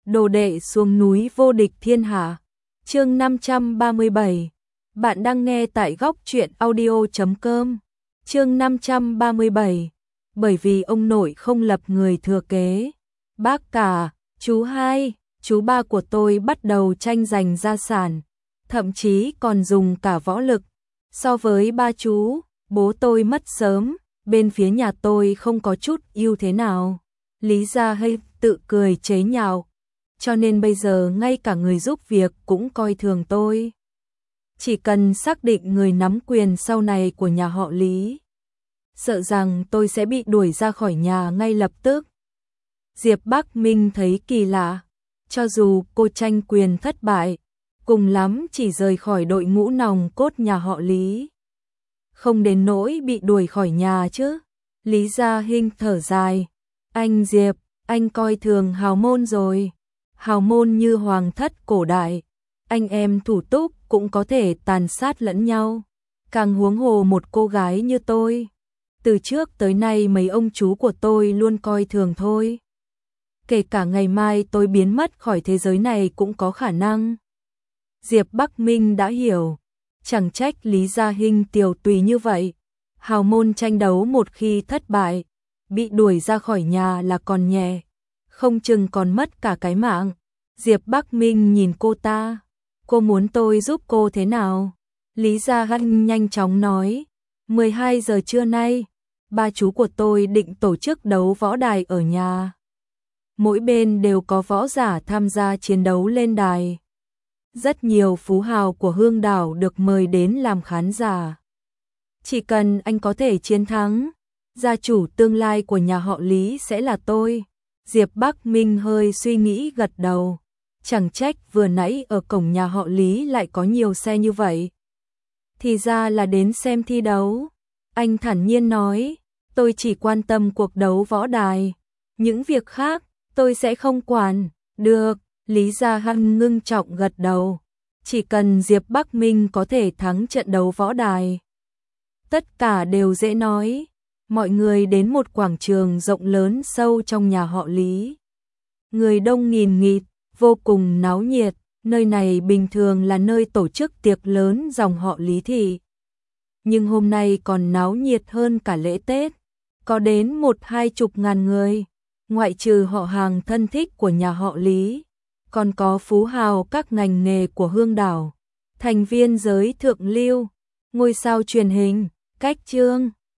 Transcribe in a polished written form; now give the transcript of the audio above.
đồ đệ xuống núi vô địch thiên hạ. Chương 537. Bạn đang nghe tại góc truyện audio.com. Chương 537. Bởi vì ông nội không lập người thừa kế. Bác cả, chú hai, chú ba của tôi bắt đầu tranh giành gia sản, thậm chí còn dùng cả võ lực. So với ba chú, bố tôi mất sớm, bên phía nhà tôi không có chút ưu thế nào. Lý Gia hay tự cười chế nhạo, cho nên bây giờ ngay cả người giúp việc cũng coi thường tôi. Chỉ cần xác định người nắm quyền sau này của nhà họ Lý, sợ rằng tôi sẽ bị đuổi ra khỏi nhà ngay lập tức. Diệp Bắc Minh thấy kỳ lạ, cho dù cô tranh quyền thất bại, cùng lắm chỉ rời khỏi đội ngũ nòng cốt nhà họ Lý, không đến nỗi bị đuổi khỏi nhà chứ. Lý Gia Hinh thở dài, anh Diệp, anh coi thường hào môn rồi. Hào môn như hoàng thất cổ đại, anh em thủ túc cũng có thể tàn sát lẫn nhau, càng huống hồ một cô gái như tôi. Từ trước tới nay mấy ông chú của tôi luôn coi thường thôi. Kể cả ngày mai tôi biến mất khỏi thế giới này cũng có khả năng. Diệp Bắc Minh đã hiểu, chẳng trách Lý Gia Hinh tiều tùy như vậy. Hào môn tranh đấu một khi thất bại, bị đuổi ra khỏi nhà là còn nhẹ, không chừng còn mất cả cái mạng. Diệp Bắc Minh nhìn cô ta, cô muốn tôi giúp cô thế nào? Lý Gia Hinh nhanh chóng nói, 12 giờ trưa nay, ba chú của tôi định tổ chức đấu võ đài ở nhà. Mỗi bên đều có võ giả tham gia chiến đấu lên đài. Rất nhiều phú hào của Hương Đảo được mời đến làm khán giả. Chỉ cần anh có thể chiến thắng, gia chủ tương lai của nhà họ Lý sẽ là tôi. Diệp Bắc Minh hơi suy nghĩ gật đầu. Chẳng trách vừa nãy ở cổng nhà họ Lý lại có nhiều xe như vậy. Thì ra là đến xem thi đấu. Anh thản nhiên nói, tôi chỉ quan tâm cuộc đấu võ đài. Những việc khác, tôi sẽ không quản. Được, Lý Gia Hinh ngưng trọng gật đầu. Chỉ cần Diệp Bắc Minh có thể thắng trận đấu võ đài, tất cả đều dễ nói. Mọi người đến một quảng trường rộng lớn sâu trong nhà họ Lý. Người đông nghìn nghịt, vô cùng náo nhiệt. Nơi này bình thường là nơi tổ chức tiệc lớn dòng họ Lý thị, nhưng hôm nay còn náo nhiệt hơn cả lễ Tết. Có đến 1-20 ngàn người, ngoại trừ họ hàng thân thích của nhà họ Lý, còn có phú hào các ngành nghề của Hương Đảo, thành viên giới thượng lưu, ngôi sao truyền hình, cách chương.